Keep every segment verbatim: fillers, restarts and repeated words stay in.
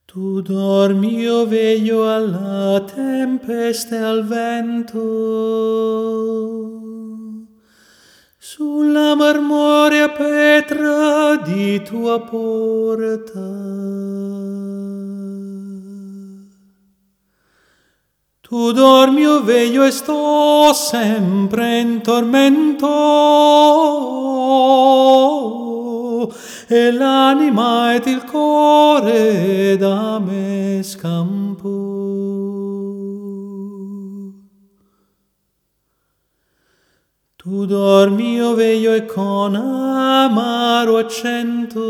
Tu dormi, io veglio alla tempesta e al vento, sulla marmorea pietra di tua porta. Tu dormi, io veglio e sto sempre in tormento, e l'anima ed il cuore da me scampo. Tu dormi, io veglio e con amaro accento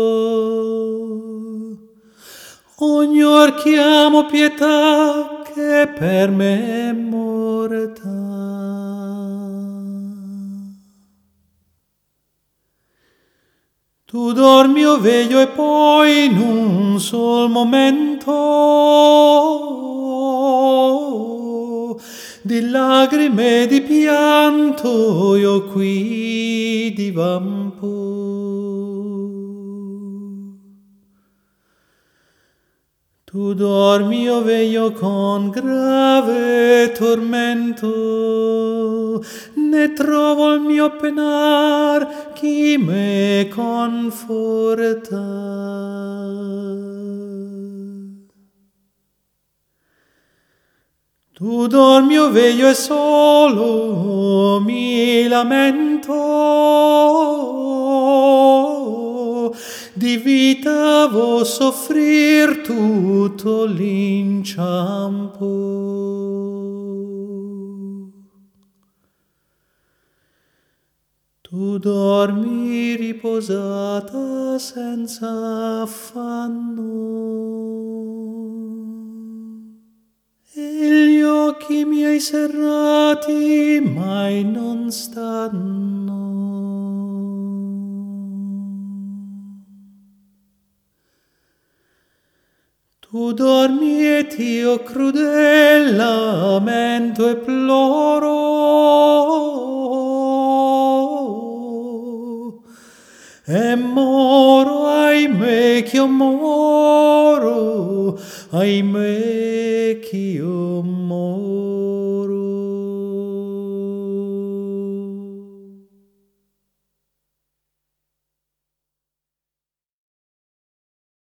ognor chiamo pietà che per me è morta. Tu dormi, io veglio e poi in un sol momento di lagrime e di pianto io qui divampo. Tu dormi, io veglio con grave tormento, ne trovo il mio penar chi me conforta. Tu dormi, io veglio e solo mi lamento di vita vo soffrir tutto l'inciampo. Tu dormi riposata senza affanno, e gli occhi miei serrati mai non stanno. Tu dormi ed io crudel lamento e ploro, e moro, ahimè, che io moro, ahimè.